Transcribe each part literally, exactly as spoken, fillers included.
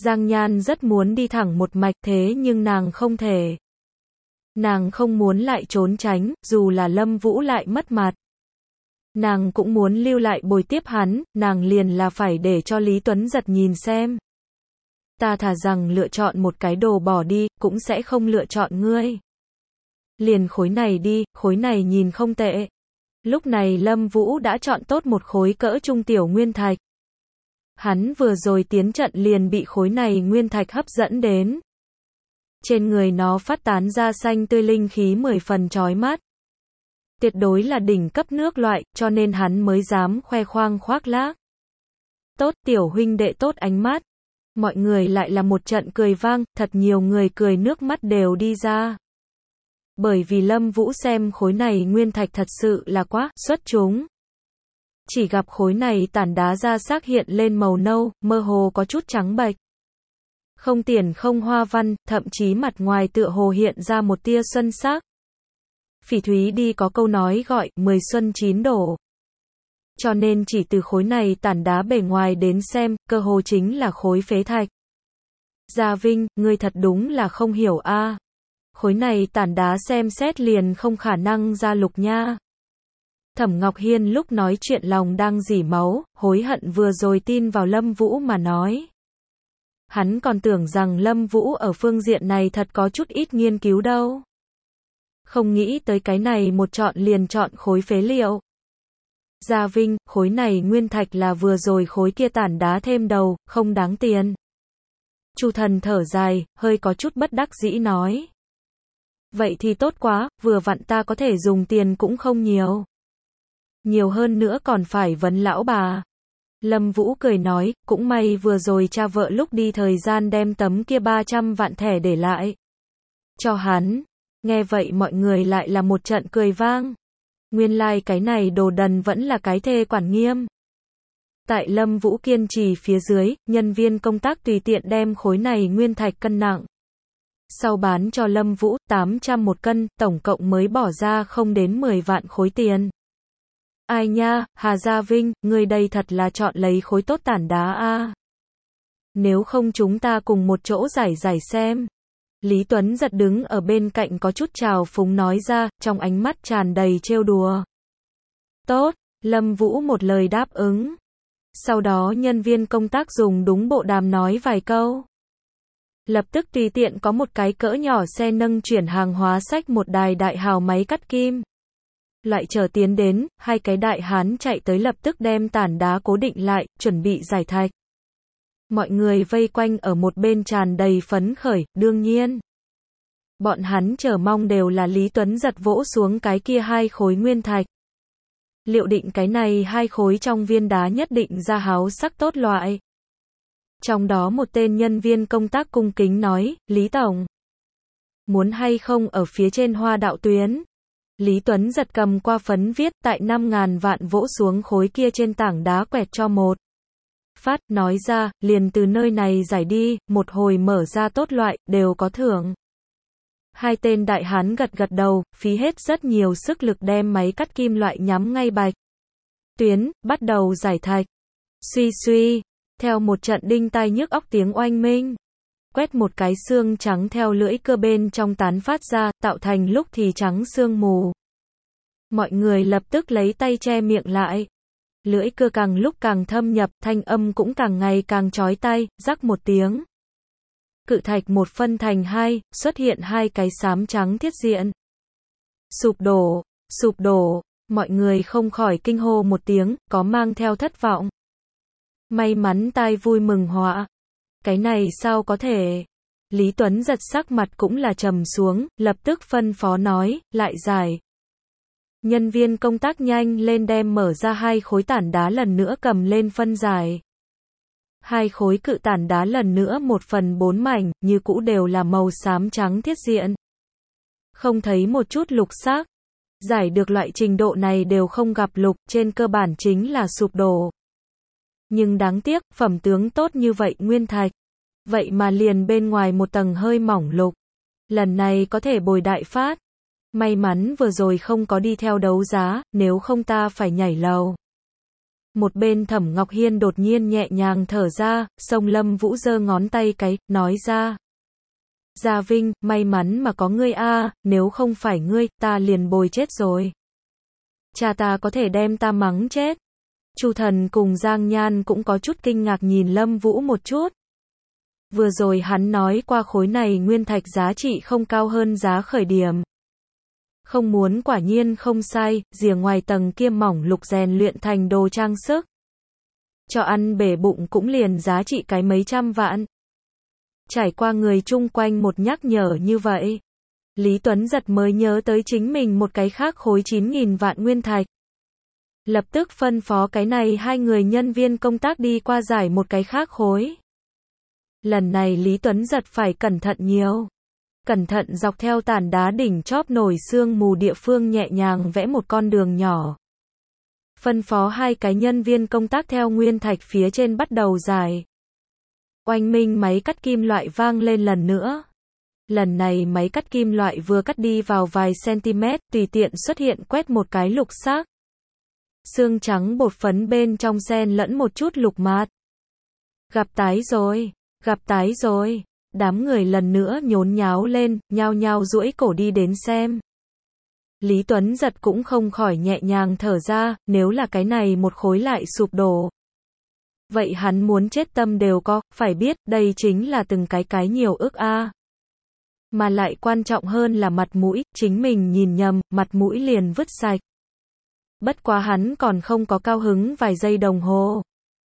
Giang Nhan rất muốn đi thẳng một mạch thế nhưng nàng không thể. Nàng không muốn lại trốn tránh, dù là Lâm Vũ lại mất mặt. Nàng cũng muốn lưu lại bồi tiếp hắn, nàng liền là phải để cho Lý Tuấn Giật nhìn xem. Ta thà rằng lựa chọn một cái đồ bỏ đi, cũng sẽ không lựa chọn ngươi. Liền khối này đi, khối này nhìn không tệ. Lúc này Lâm Vũ đã chọn tốt một khối cỡ trung tiểu nguyên thạch. Hắn vừa rồi tiến trận liền bị khối này nguyên thạch hấp dẫn đến. Trên người nó phát tán ra xanh tươi linh khí mười phần chói mắt. Tuyệt đối là đỉnh cấp nước loại, cho nên hắn mới dám khoe khoang khoác lác. Tốt tiểu huynh đệ tốt ánh mắt. Mọi người lại là một trận cười vang, thật nhiều người cười nước mắt đều đi ra. Bởi vì Lâm Vũ xem khối này nguyên thạch thật sự là quá xuất chúng. Chỉ gặp khối này tảng đá ra xác hiện lên màu nâu, mơ hồ có chút trắng bệch. Không tiền không hoa văn, thậm chí mặt ngoài tựa hồ hiện ra một tia xuân sắc. Phỉ Thúy đi có câu nói gọi, mười xuân chín đổ. Cho nên chỉ từ khối này tảng đá bề ngoài đến xem, cơ hồ chính là khối phế thạch. Gia Vinh, ngươi thật đúng là không hiểu a. À. Khối này tảng đá xem xét liền không khả năng ra lục nha. Thẩm Ngọc Hiên lúc nói chuyện lòng đang rỉ máu, hối hận vừa rồi tin vào Lâm Vũ mà nói. Hắn còn tưởng rằng Lâm Vũ ở phương diện này thật có chút ít nghiên cứu đâu. Không nghĩ tới cái này một chọn liền chọn khối phế liệu. Gia Vinh, khối này nguyên thạch là vừa rồi khối kia tảng đá thêm đầu, không đáng tiền. Chu Thần thở dài, hơi có chút bất đắc dĩ nói. Vậy thì tốt quá, vừa vặn ta có thể dùng tiền cũng không nhiều. Nhiều hơn nữa còn phải vấn lão bà. Lâm Vũ cười nói, cũng may vừa rồi cha vợ lúc đi thời gian đem tấm kia ba trăm vạn thẻ để lại. Cho hắn. Nghe vậy mọi người lại là một trận cười vang. Nguyên lai like cái này đồ đần vẫn là cái thê quản nghiêm. Tại Lâm Vũ kiên trì phía dưới, nhân viên công tác tùy tiện đem khối này nguyên thạch cân nặng. Sau bán cho Lâm Vũ tám trăm một cân, tổng cộng mới bỏ ra không đến mười vạn khối tiền. Ai nha, Hà Gia Vinh, ngươi đây thật là chọn lấy khối tốt tảng đá a. À. Nếu không chúng ta cùng một chỗ giải giải xem. Lý Tuấn Giật đứng ở bên cạnh có chút trào phúng nói ra, trong ánh mắt tràn đầy trêu đùa. Tốt, Lâm Vũ một lời đáp ứng. Sau đó nhân viên công tác dùng đúng bộ đàm nói vài câu. Lập tức tùy tiện có một cái cỡ nhỏ xe nâng chuyển hàng hóa xách một đài đại hào máy cắt kim. Lại chờ tiến đến, hai cái đại hán chạy tới lập tức đem tảng đá cố định lại, chuẩn bị giải thạch. Mọi người vây quanh ở một bên tràn đầy phấn khởi, đương nhiên. Bọn hắn chờ mong đều là Lý Tuấn Giật vỗ xuống cái kia hai khối nguyên thạch. Liệu định cái này hai khối trong viên đá nhất định ra háo sắc tốt loại. Trong đó một tên nhân viên công tác cung kính nói, Lý Tổng. Muốn hay không ở phía trên hoa đạo tuyến. Lý Tuấn Giật cầm qua phấn viết tại năm ngàn vạn vỗ xuống khối kia trên tảng đá quẹt cho một. Phát, nói ra, liền từ nơi này giải đi, một hồi mở ra tốt loại, đều có thưởng. Hai tên đại hán gật gật đầu, phí hết rất nhiều sức lực đem máy cắt kim loại nhắm ngay bạch. Tuyến, bắt đầu giải thạch. Suy suy, theo một trận đinh tai nhức óc tiếng oanh minh. Quét một cái xương trắng theo lưỡi cưa bên trong tán phát ra, tạo thành lúc thì trắng sương mù. Mọi người lập tức lấy tay che miệng lại. Lưỡi cưa càng lúc càng thâm nhập, thanh âm cũng càng ngày càng chói tai, rắc một tiếng. Cự thạch một phân thành hai, xuất hiện hai cái xám trắng thiết diện. Sụp đổ, sụp đổ, mọi người không khỏi kinh hô một tiếng, có mang theo thất vọng. May mắn tai vui mừng họa. Cái này sao có thể? Lý Tuấn Giật sắc mặt cũng là trầm xuống, lập tức phân phó nói, lại giải. Nhân viên công tác nhanh lên đem mở ra hai khối tảng đá lần nữa cầm lên phân giải. Hai khối cự tảng đá lần nữa một phần bốn mảnh, như cũ đều là màu xám trắng thiết diện. Không thấy một chút lục sắc. Giải được loại trình độ này đều không gặp lục, trên cơ bản chính là sụp đổ. Nhưng đáng tiếc, phẩm tướng tốt như vậy nguyên thạch. Vậy mà liền bên ngoài một tầng hơi mỏng lục. Lần này có thể bồi đại phát. May mắn vừa rồi không có đi theo đấu giá, nếu không ta phải nhảy lầu. Một bên Thẩm Ngọc Hiên đột nhiên nhẹ nhàng thở ra, xông Lâm Vũ giơ ngón tay cái, nói ra. Gia Vinh, may mắn mà có ngươi a, nếu không phải ngươi, ta liền bồi chết rồi. Cha ta có thể đem ta mắng chết. Chu Thần cùng Giang Nhan cũng có chút kinh ngạc nhìn Lâm Vũ một chút. Vừa rồi hắn nói qua khối này nguyên thạch giá trị không cao hơn giá khởi điểm. Không muốn quả nhiên không sai, rìa ngoài tầng kia mỏng lục rèn luyện thành đồ trang sức. Cho ăn bể bụng cũng liền giá trị cái mấy trăm vạn. Trải qua người chung quanh một nhắc nhở như vậy, Lý Tuấn Giật mới nhớ tới chính mình một cái khác khối chín nghìn vạn nguyên thạch. Lập tức phân phó cái này hai người nhân viên công tác đi qua giải một cái khác khối. Lần này Lý Tuấn Giật phải cẩn thận nhiều. Cẩn thận dọc theo tàn đá đỉnh chóp nổi sương mù địa phương nhẹ nhàng vẽ một con đường nhỏ. Phân phó hai cái nhân viên công tác theo nguyên thạch phía trên bắt đầu giải. Oanh minh máy cắt kim loại vang lên lần nữa. Lần này máy cắt kim loại vừa cắt đi vào vài cm, tùy tiện xuất hiện quét một cái lục sắc. Xương trắng bột phấn bên trong xen lẫn một chút lục mạt. Gặp tái rồi, gặp tái rồi. Đám người lần nữa nhốn nháo lên, nhao nhao duỗi cổ đi đến xem. Lý Tuấn Giật cũng không khỏi nhẹ nhàng thở ra, nếu là cái này một khối lại sụp đổ. Vậy hắn muốn chết tâm đều có, phải biết, đây chính là từng cái cái nhiều ức a. Mà lại quan trọng hơn là mặt mũi, chính mình nhìn nhầm, mặt mũi liền vứt sạch. Bất quá hắn còn không có cao hứng vài giây đồng hồ.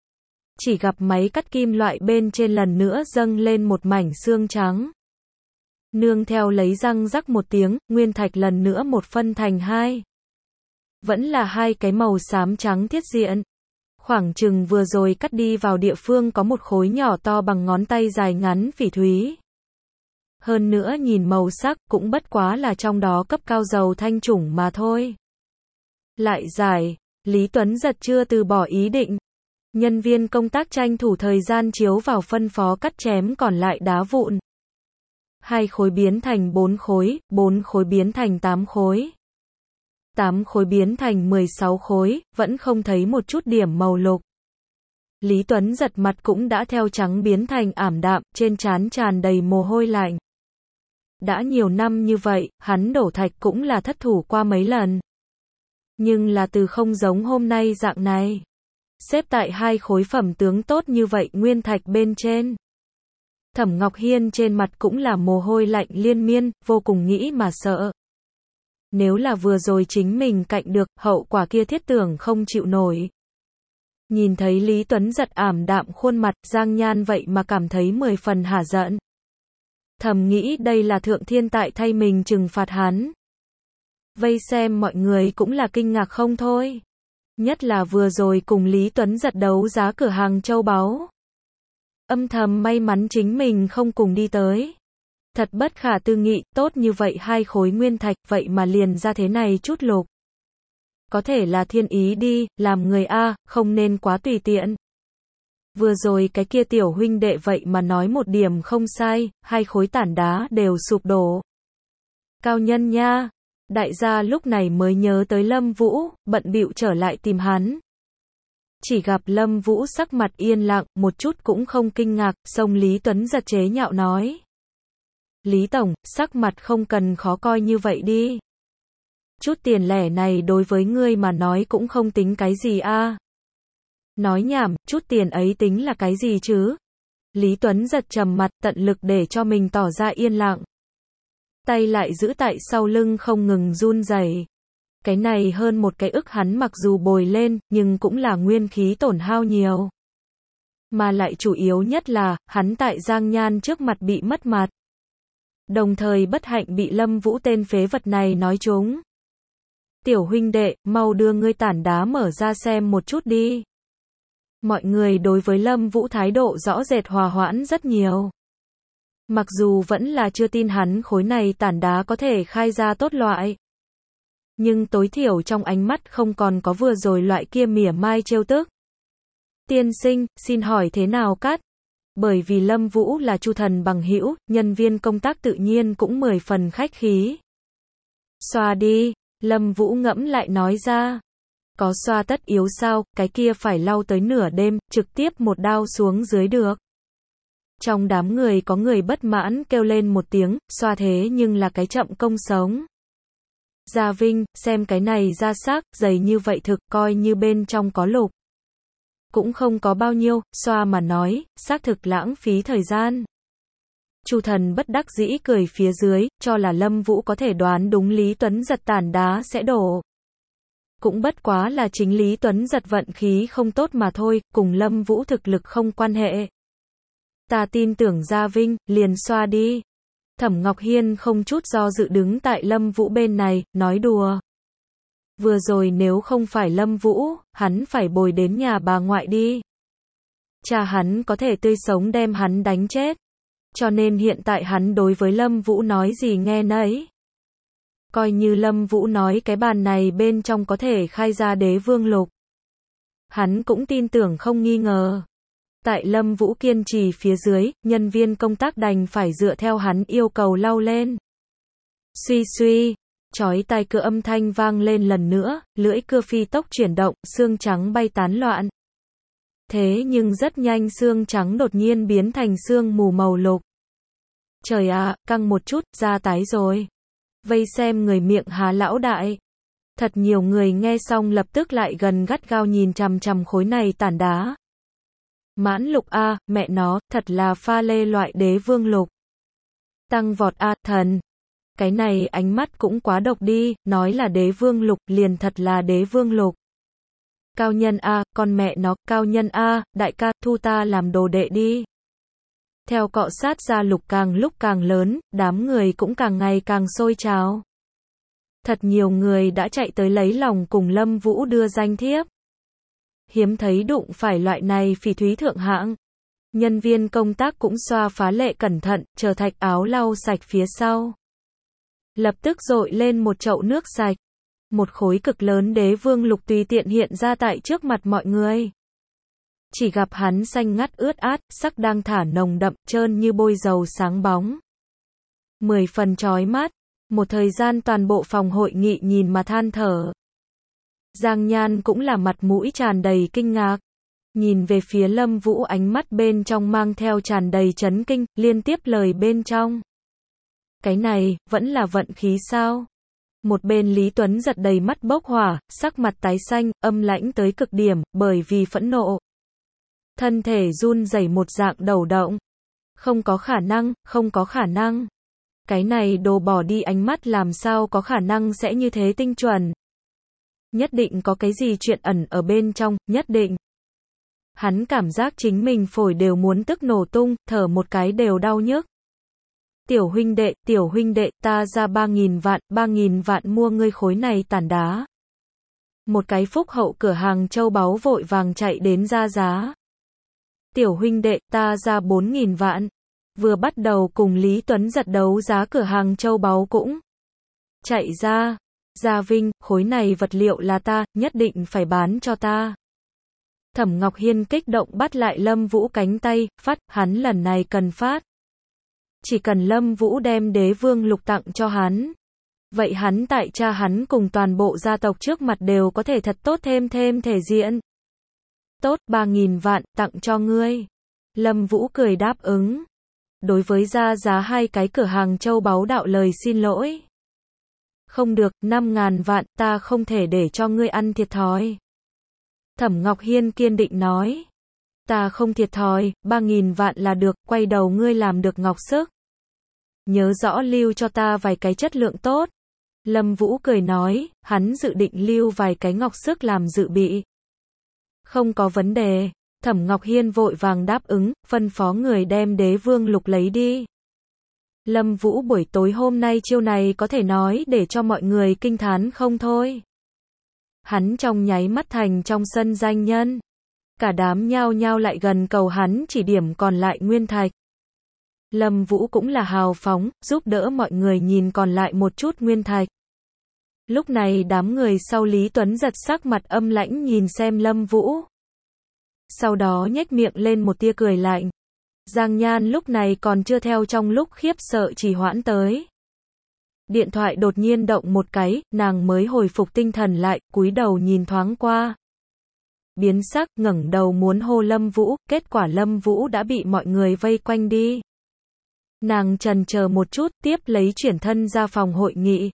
Chỉ gặp máy cắt kim loại bên trên lần nữa dâng lên một mảnh xương trắng. Nương theo lấy răng rắc một tiếng, nguyên thạch lần nữa một phân thành hai. Vẫn là hai cái màu xám trắng thiết diện. Khoảng chừng vừa rồi cắt đi vào địa phương có một khối nhỏ to bằng ngón tay dài ngắn phỉ thúy. Hơn nữa nhìn màu sắc cũng bất quá là trong đó cấp cao dầu thanh chủng mà thôi. Lại giải, Lý Tuấn Giật chưa từ bỏ ý định. Nhân viên công tác tranh thủ thời gian chiếu vào phân phó cắt chém còn lại đá vụn. Hai khối biến thành bốn khối, bốn khối biến thành tám khối. Tám khối biến thành mười sáu khối, vẫn không thấy một chút điểm màu lục. Lý Tuấn Giật mặt cũng đã theo trắng biến thành ảm đạm, trên trán tràn đầy mồ hôi lạnh. Đã nhiều năm như vậy, hắn đổ thạch cũng là thất thủ qua mấy lần. Nhưng là từ không giống hôm nay dạng này. Xếp tại hai khối phẩm tướng tốt như vậy nguyên thạch bên trên. Thẩm Ngọc Hiên trên mặt cũng là mồ hôi lạnh liên miên, vô cùng nghĩ mà sợ. Nếu là vừa rồi chính mình cạnh được, hậu quả kia thiết tưởng không chịu nổi. Nhìn thấy Lý Tuấn Giật ảm đạm khuôn mặt, Giang Nhan vậy mà cảm thấy mười phần hả giận. Thầm nghĩ đây là thượng thiên tại thay mình trừng phạt hắn. Vây xem mọi người cũng là kinh ngạc không thôi. Nhất là vừa rồi cùng Lý Tuấn Giật đấu giá cửa hàng châu báu. Âm thầm may mắn chính mình không cùng đi tới. Thật bất khả tư nghị, tốt như vậy hai khối nguyên thạch, vậy mà liền ra thế này chút lục. Có thể là thiên ý đi, làm người A, không nên quá tùy tiện. Vừa rồi cái kia tiểu huynh đệ vậy mà nói một điểm không sai, hai khối tảng đá đều sụp đổ. Cao nhân nha. Đại gia lúc này mới nhớ tới Lâm Vũ, bận bịu trở lại tìm hắn. Chỉ gặp Lâm Vũ sắc mặt yên lặng, một chút cũng không kinh ngạc, xông Lý Tuấn Giật chế nhạo nói. Lý Tổng, sắc mặt không cần khó coi như vậy đi. Chút tiền lẻ này đối với ngươi mà nói cũng không tính cái gì a. Nói nhảm, chút tiền ấy tính là cái gì chứ? Lý Tuấn Giật trầm mặt, tận lực để cho mình tỏ ra yên lặng. Tay lại giữ tại sau lưng không ngừng run rẩy. Cái này hơn một cái ức hắn mặc dù bồi lên, nhưng cũng là nguyên khí tổn hao nhiều. Mà lại chủ yếu nhất là, hắn tại Giang Nhan trước mặt bị mất mặt. Đồng thời bất hạnh bị Lâm Vũ tên phế vật này nói trúng. Tiểu huynh đệ, mau đưa ngươi tảng đá mở ra xem một chút đi. Mọi người đối với Lâm Vũ thái độ rõ rệt hòa hoãn rất nhiều. Mặc dù vẫn là chưa tin hắn khối này tảng đá có thể khai ra tốt loại. Nhưng tối thiểu trong ánh mắt không còn có vừa rồi loại kia mỉa mai trêu tức. Tiên sinh, xin hỏi thế nào cắt? Bởi vì Lâm Vũ là Chu Thần bằng hữu, nhân viên công tác tự nhiên cũng mười phần khách khí. Xoa đi, Lâm Vũ ngẫm lại nói ra. Có xoa tất yếu sao, cái kia phải lau tới nửa đêm, trực tiếp một đao xuống dưới được. Trong đám người có người bất mãn kêu lên một tiếng, xoa thế nhưng là cái chậm công sống. Gia Vinh, xem cái này da xác, dày như vậy thực, coi như bên trong có lục. Cũng không có bao nhiêu, xoa mà nói, xác thực lãng phí thời gian. Chu Thần bất đắc dĩ cười phía dưới, cho là Lâm Vũ có thể đoán đúng Lý Tuấn Giật tàn đá sẽ đổ. Cũng bất quá là chính Lý Tuấn Giật vận khí không tốt mà thôi, cùng Lâm Vũ thực lực không quan hệ. Ta tin tưởng Gia Vinh, liền xoa đi. Thẩm Ngọc Hiên không chút do dự đứng tại Lâm Vũ bên này, nói đùa. Vừa rồi nếu không phải Lâm Vũ, hắn phải bồi đến nhà bà ngoại đi. Cha hắn có thể tươi sống đem hắn đánh chết. Cho nên hiện tại hắn đối với Lâm Vũ nói gì nghe nấy. Coi như Lâm Vũ nói cái bàn này bên trong có thể khai ra đế vương lục. Hắn cũng tin tưởng không nghi ngờ. Tại Lâm Vũ kiên trì phía dưới, nhân viên công tác đành phải dựa theo hắn yêu cầu lau lên. Suy suy, chói tai cưa âm thanh vang lên lần nữa, lưỡi cưa phi tốc chuyển động, xương trắng bay tán loạn. Thế nhưng rất nhanh xương trắng đột nhiên biến thành xương mù màu lục. Trời ạ, à, căng một chút, da tái rồi. Vây xem người miệng há lão đại. Thật nhiều người nghe xong lập tức lại gần gắt gao nhìn chằm chằm khối này tản đá. Mãn lục a, à, mẹ nó, thật là pha lê loại đế vương lục. Tăng vọt a, à, thần. Cái này ánh mắt cũng quá độc đi, nói là đế vương lục, liền thật là đế vương lục. Cao nhân a, à, con mẹ nó, cao nhân a, à, đại ca, thu ta làm đồ đệ đi. Theo cọ sát ra lục càng lúc càng lớn, đám người cũng càng ngày càng sôi trào. Thật nhiều người đã chạy tới lấy lòng cùng Lâm Vũ đưa danh thiếp. Hiếm thấy đụng phải loại này phỉ thúy thượng hạng. Nhân viên công tác cũng xoa phá lệ cẩn thận, chờ thạch áo lau sạch phía sau. Lập tức dội lên một chậu nước sạch. Một khối cực lớn đế vương lục tùy tiện hiện ra tại trước mặt mọi người. Chỉ gặp hắn xanh ngắt ướt át, sắc đang thả nồng đậm, trơn như bôi dầu sáng bóng. Mười phần chói mắt. Một thời gian toàn bộ phòng hội nghị nhìn mà than thở. Giang Nhan cũng là mặt mũi tràn đầy kinh ngạc. Nhìn về phía Lâm Vũ ánh mắt bên trong mang theo tràn đầy chấn kinh, liên tiếp lời bên trong. Cái này, vẫn là vận khí sao? Một bên Lý Tuấn Giật đầy mắt bốc hỏa, sắc mặt tái xanh, âm lãnh tới cực điểm, bởi vì phẫn nộ. Thân thể run rẩy một dạng đầu động. Không có khả năng, không có khả năng. Cái này đồ bỏ đi ánh mắt làm sao có khả năng sẽ như thế tinh chuẩn. Nhất định có cái gì chuyện ẩn ở bên trong, nhất định. Hắn cảm giác chính mình phổi đều muốn tức nổ tung, thở một cái đều đau nhức. Tiểu huynh đệ, tiểu huynh đệ, ta ra ba nghìn vạn, ba nghìn vạn mua ngươi khối này tàn đá. Một cái phúc hậu cửa hàng châu báu vội vàng chạy đến ra giá. Tiểu huynh đệ, ta ra bốn nghìn vạn. Vừa bắt đầu cùng Lý Tuấn Giật đấu giá cửa hàng châu báu cũng chạy ra. Gia Vinh, khối này vật liệu là ta, nhất định phải bán cho ta. Thẩm Ngọc Hiên kích động bắt lại Lâm Vũ cánh tay, phát, hắn lần này cần phát. Chỉ cần Lâm Vũ đem đế vương lục tặng cho hắn. Vậy hắn tại cha hắn cùng toàn bộ gia tộc trước mặt đều có thể thật tốt thêm thêm thể diện. Tốt, ba nghìn vạn, tặng cho ngươi. Lâm Vũ cười đáp ứng. Đối với ra giá hai cái cửa hàng châu báu đạo lời xin lỗi. Không được, năm ngàn vạn, ta không thể để cho ngươi ăn thiệt thòi. Thẩm Ngọc Hiên kiên định nói. Ta không thiệt thòi, ba nghìn vạn là được, quay đầu ngươi làm được ngọc sức. Nhớ rõ lưu cho ta vài cái chất lượng tốt. Lâm Vũ cười nói, hắn dự định lưu vài cái ngọc sức làm dự bị. Không có vấn đề. Thẩm Ngọc Hiên vội vàng đáp ứng, phân phó người đem đế vương lục lấy đi. Lâm Vũ buổi tối hôm nay chiêu này có thể nói để cho mọi người kinh thán không thôi. Hắn trong nháy mắt thành trong sân danh nhân. Cả đám nhao nhao lại gần cầu hắn chỉ điểm còn lại nguyên thạch. Lâm Vũ cũng là hào phóng, giúp đỡ mọi người nhìn còn lại một chút nguyên thạch. Lúc này đám người sau Lý Tuấn Giật sắc mặt âm lãnh nhìn xem Lâm Vũ. Sau đó nhếch miệng lên một tia cười lạnh. Giang Nhan lúc này còn chưa theo trong lúc khiếp sợ trì hoãn tới. Điện thoại đột nhiên động một cái, nàng mới hồi phục tinh thần lại, cúi đầu nhìn thoáng qua. Biến sắc, ngẩng đầu muốn hô Lâm Vũ, kết quả Lâm Vũ đã bị mọi người vây quanh đi. Nàng chần chờ một chút, tiếp lấy chuyển thân ra phòng hội nghị.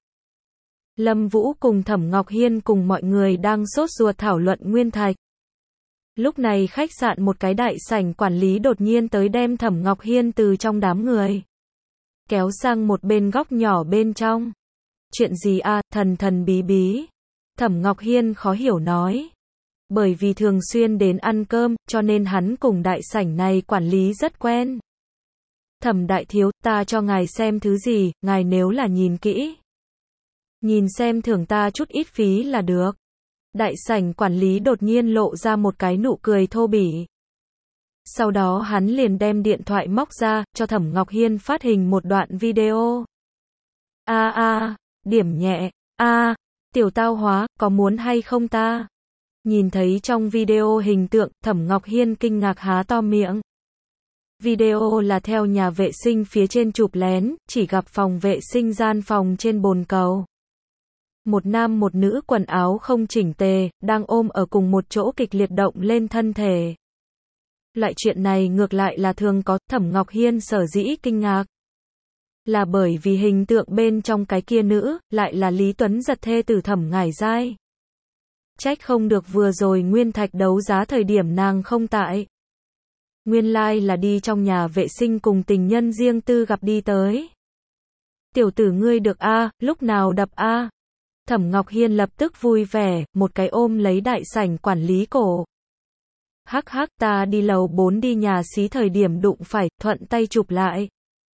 Lâm Vũ cùng Thẩm Ngọc Hiên cùng mọi người đang sốt ruột thảo luận nguyên thạch. Lúc này khách sạn một cái đại sảnh quản lý đột nhiên tới đem Thẩm Ngọc Hiên từ trong đám người kéo sang một bên góc nhỏ bên trong. Chuyện gì a, à, thần thần bí bí. Thẩm Ngọc Hiên khó hiểu nói. Bởi vì thường xuyên đến ăn cơm, cho nên hắn cùng đại sảnh này quản lý rất quen. Thẩm đại thiếu, ta cho ngài xem thứ gì, ngài nếu là nhìn kỹ. Nhìn xem thưởng ta chút ít phí là được. Đại sảnh quản lý đột nhiên lộ ra một cái nụ cười thô bỉ. Sau đó hắn liền đem điện thoại móc ra, cho Thẩm Ngọc Hiên phát hình một đoạn video. A a, điểm nhẹ, a, tiểu tao hóa, có muốn hay không ta? Nhìn thấy trong video hình tượng, Thẩm Ngọc Hiên kinh ngạc há to miệng. Video là theo nhà vệ sinh phía trên chụp lén, chỉ gặp phòng vệ sinh gian phòng trên bồn cầu. Một nam một nữ quần áo không chỉnh tề, đang ôm ở cùng một chỗ kịch liệt động lên thân thể. Loại chuyện này ngược lại là thường có, Thẩm Ngọc Hiên sở dĩ kinh ngạc. Là bởi vì hình tượng bên trong cái kia nữ, lại là Lý Tuấn Giật thê tử Thẩm Ngải Giai. Trách không được vừa rồi nguyên thạch đấu giá thời điểm nàng không tại. Nguyên lai like là đi trong nhà vệ sinh cùng tình nhân riêng tư gặp đi tới. Tiểu tử ngươi được a, à, lúc nào đập a? À? Thẩm Ngọc Hiên lập tức vui vẻ, một cái ôm lấy đại sảnh quản lý cổ. Hắc hắc, ta đi lầu bốn đi nhà xí thời điểm đụng phải, thuận tay chụp lại.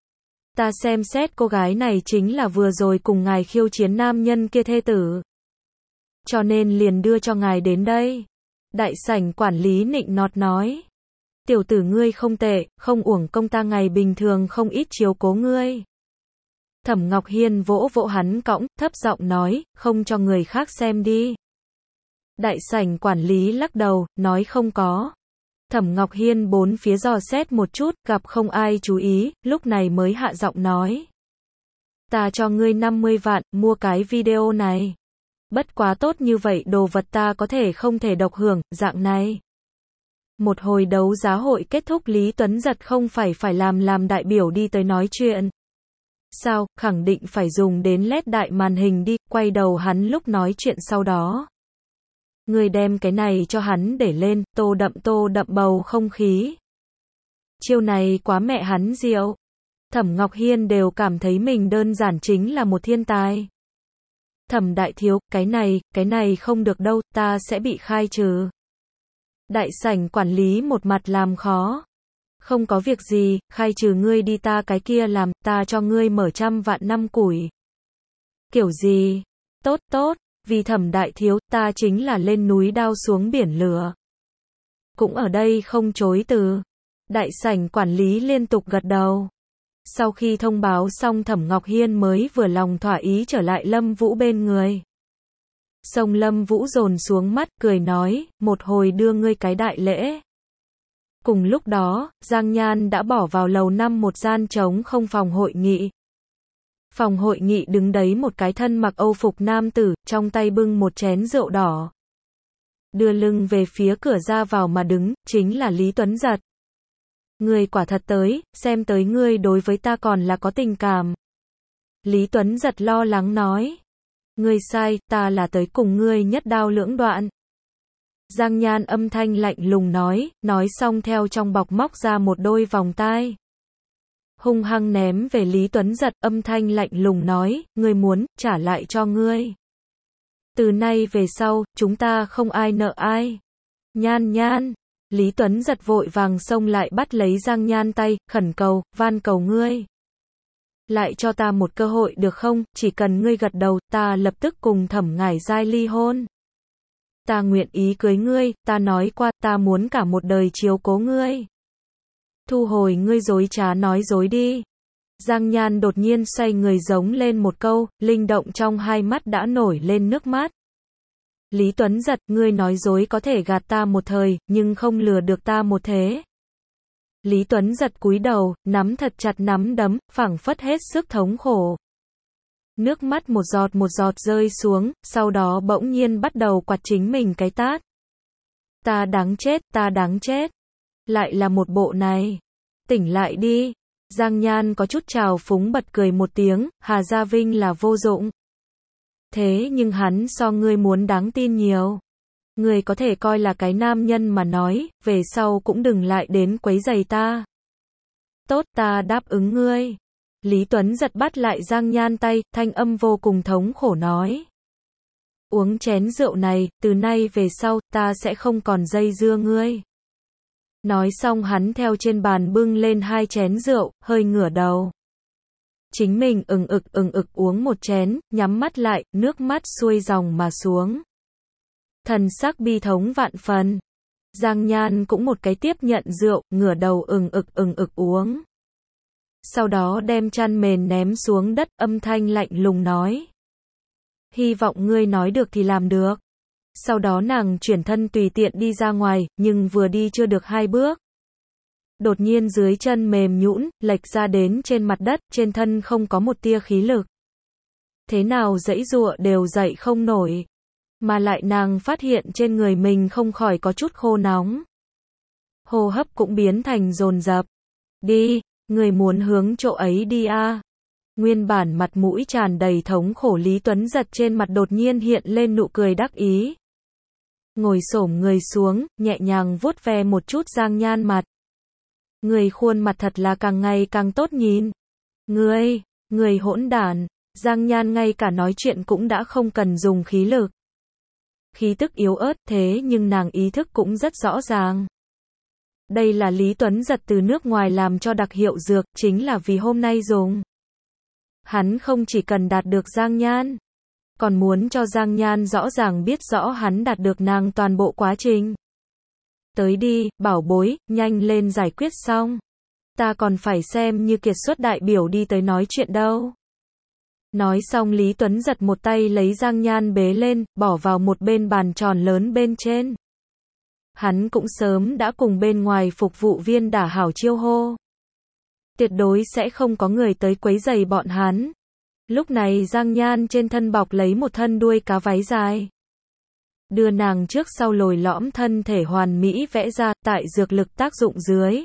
Ta xem xét cô gái này chính là vừa rồi cùng ngài khiêu chiến nam nhân kia thê tử. Cho nên liền đưa cho ngài đến đây. Đại sảnh quản lý nịnh nọt nói. Tiểu tử ngươi không tệ, không uổng công ta ngày bình thường không ít chiếu cố ngươi. Thẩm Ngọc Hiên vỗ vỗ hắn cõng, thấp giọng nói, không cho người khác xem đi. Đại sảnh quản lý lắc đầu, nói không có. Thẩm Ngọc Hiên bốn phía dò xét một chút, gặp không ai chú ý, lúc này mới hạ giọng nói. Ta cho ngươi năm mươi vạn, mua cái video này. Bất quá tốt như vậy đồ vật ta có thể không thể độc hưởng, dạng này. Một hồi đấu giá hội kết thúc Lý Tuấn Giật không phải phải làm làm đại biểu đi tới nói chuyện. Sao, khẳng định phải dùng đến led đại màn hình đi, quay đầu hắn lúc nói chuyện sau đó. Người đem cái này cho hắn để lên, tô đậm tô đậm bầu không khí. Chiêu này quá mẹ hắn diệu. Thẩm Ngọc Hiên đều cảm thấy mình đơn giản chính là một thiên tài. Thẩm đại thiếu, cái này, cái này không được đâu, ta sẽ bị khai trừ. Đại sảnh quản lý một mặt làm khó. Không có việc gì, khai trừ ngươi đi ta cái kia làm, ta cho ngươi mở trăm vạn năm củi. Kiểu gì? Tốt tốt, vì Thẩm đại thiếu, ta chính là lên núi đao xuống biển lửa. Cũng ở đây không chối từ. Đại sảnh quản lý liên tục gật đầu. Sau khi thông báo xong Thẩm Ngọc Hiên mới vừa lòng thỏa ý trở lại Lâm Vũ bên người. Sông Lâm Vũ dồn xuống mắt, cười nói, một hồi đưa ngươi cái đại lễ. Cùng lúc đó, Giang Nhan đã bỏ vào lầu năm một gian trống không phòng hội nghị. Phòng hội nghị đứng đấy một cái thân mặc Âu phục nam tử, trong tay bưng một chén rượu đỏ. Đưa lưng về phía cửa ra vào mà đứng, chính là Lý Tuấn Giật. Ngươi quả thật tới, xem tới ngươi đối với ta còn là có tình cảm. Lý Tuấn Giật lo lắng nói. Ngươi sai, ta là tới cùng ngươi nhất đao lưỡng đoạn. Giang Nhan âm thanh lạnh lùng nói, nói xong theo trong bọc móc ra một đôi vòng tai. Hung hăng ném về Lý Tuấn Giật, âm thanh lạnh lùng nói, ngươi muốn, trả lại cho ngươi. Từ nay về sau, chúng ta không ai nợ ai. Nhan Nhan. Lý Tuấn Giật vội vàng xông lại bắt lấy Giang Nhan tay, khẩn cầu, van cầu ngươi. Lại cho ta một cơ hội được không, chỉ cần ngươi gật đầu, ta lập tức cùng Thẩm Ngải Giai ly hôn. Ta nguyện ý cưới ngươi, ta nói qua, ta muốn cả một đời chiếu cố ngươi. Thu hồi ngươi dối trá nói dối đi. Giang Nhan đột nhiên xoay người giống lên một câu, linh động trong hai mắt đã nổi lên nước mắt. Lý Tuấn Giật, ngươi nói dối có thể gạt ta một thời, nhưng không lừa được ta một thế. Lý Tuấn Giật cúi đầu, nắm thật chặt nắm đấm, phảng phất hết sức thống khổ. Nước mắt một giọt một giọt rơi xuống, sau đó bỗng nhiên bắt đầu quạt chính mình cái tát. Ta đáng chết, ta đáng chết. Lại là một bộ này. Tỉnh lại đi. Giang Nhan có chút trào phúng bật cười một tiếng, Hà Gia Vinh là vô dụng. Thế nhưng hắn so ngươi muốn đáng tin nhiều. Ngươi có thể coi là cái nam nhân mà nói, về sau cũng đừng lại đến quấy rầy ta. Tốt, ta đáp ứng ngươi. Lý Tuấn giật bắt lại Giang Nhan tay, thanh âm vô cùng thống khổ nói. Uống chén rượu này, từ nay về sau, ta sẽ không còn dây dưa ngươi. Nói xong hắn theo trên bàn bưng lên hai chén rượu, hơi ngửa đầu. Chính mình ừng ực ừng ực uống một chén, nhắm mắt lại, nước mắt xuôi dòng mà xuống. Thần sắc bi thống vạn phần. Giang Nhan cũng một cái tiếp nhận rượu, ngửa đầu ừng ực ừng ực uống. Sau đó đem chăn mền ném xuống đất, âm thanh lạnh lùng nói. Hy vọng ngươi nói được thì làm được. Sau đó nàng chuyển thân tùy tiện đi ra ngoài, nhưng vừa đi chưa được hai bước. Đột nhiên dưới chân mềm nhũn, lệch ra đến trên mặt đất, trên thân không có một tia khí lực. Thế nào giãy giụa đều dậy không nổi. Mà lại nàng phát hiện trên người mình không khỏi có chút khô nóng. Hô hấp cũng biến thành dồn dập. Đi, người muốn hướng chỗ ấy đi a. À. Nguyên bản mặt mũi tràn đầy thống khổ Lý Tuấn giật trên mặt đột nhiên hiện lên nụ cười đắc ý. Ngồi xổm người xuống, nhẹ nhàng vuốt ve một chút Giang Nhan mặt. Người khuôn mặt thật là càng ngày càng tốt nhìn. Ngươi, người hỗn đản. Giang Nhan ngay cả nói chuyện cũng đã không cần dùng khí lực. Khí tức yếu ớt thế nhưng nàng ý thức cũng rất rõ ràng. Đây là Lý Tuấn giật từ nước ngoài làm cho đặc hiệu dược, chính là vì hôm nay dùng. Hắn không chỉ cần đạt được Giang Nhan, còn muốn cho Giang Nhan rõ ràng biết rõ hắn đạt được nàng toàn bộ quá trình. Tới đi, bảo bối, nhanh lên giải quyết xong. Ta còn phải xem như kiệt xuất đại biểu đi tới nói chuyện đâu. Nói xong Lý Tuấn giật một tay lấy Giang Nhan bế lên, bỏ vào một bên bàn tròn lớn bên trên. Hắn cũng sớm đã cùng bên ngoài phục vụ viên đả hảo chiêu hô. Tuyệt đối sẽ không có người tới quấy rầy bọn hắn. Lúc này Giang Nhan trên thân bọc lấy một thân đuôi cá váy dài. Đưa nàng trước sau lồi lõm thân thể hoàn mỹ vẽ ra, tại dược lực tác dụng dưới.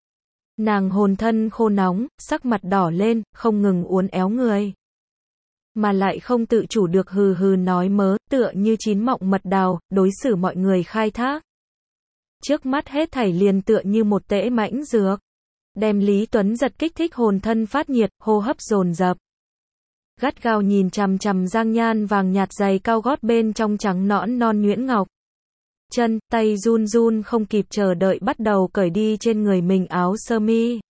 Nàng hồn thân khô nóng, sắc mặt đỏ lên, không ngừng uốn éo người. Mà lại không tự chủ được hừ hừ nói mớ, tựa như chín mọng mật đào, đối xử mọi người khai thác. Trước mắt hết thảy liền tựa như một tễ mãnh dược. Đem Lý Tuấn giật kích thích hồn thân phát nhiệt, hô hấp dồn dập. Gắt gao nhìn chằm chằm Giang Nhan vàng nhạt giày cao gót bên trong trắng nõn non nhuyễn ngọc. Chân, tay run run không kịp chờ đợi bắt đầu cởi đi trên người mình áo sơ mi.